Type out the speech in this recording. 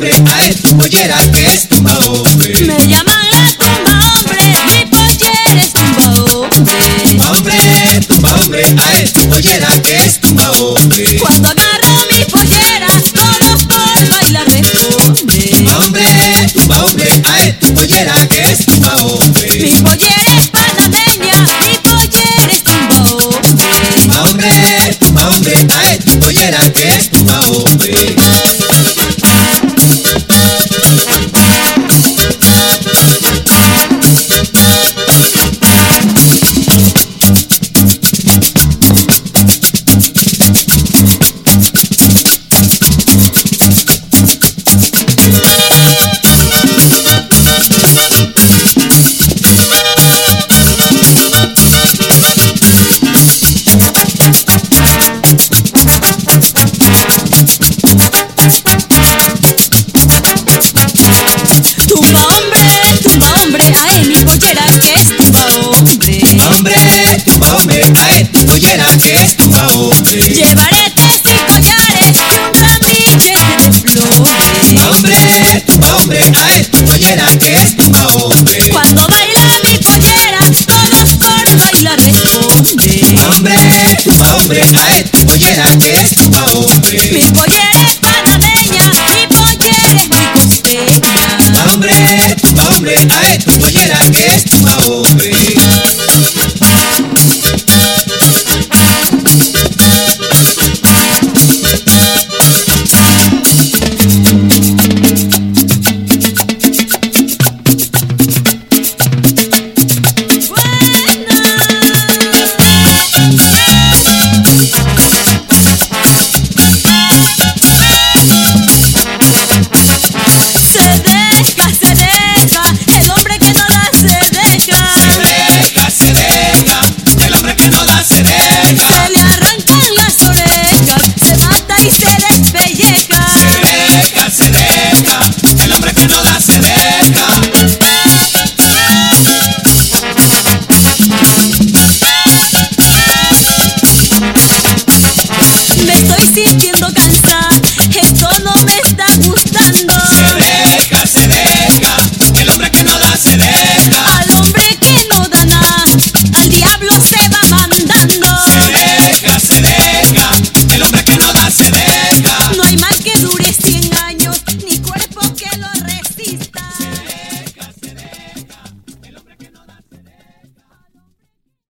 hombre, ae, tu pollera que es tumba hombre. Me llaman la tumba hombre, mi pollera es tumba hombre. Tumba hombre, ae, tu pollera que es tumba hombre. Cuando agarro mi pollera, todos por bailar responden. Tumba hombre, ae, tu pollera que es tumba hombre. Mi pollera es panameña, mi pollera es tumba hombre. Tumba hombre, ae, tu pollera que es tumba hombre. Tumba hombre, ay, mi pollera que es tumba hombre. Tumba hombre, ae, tu pollera que es tumba hombre. Llevaré tres y collares, un ramillete de flores. Tumba hombre, ae, tu pollera que es tumba hombre. Cuando baila mi pollera, todos por bailar responden. Tumba hombre, ae,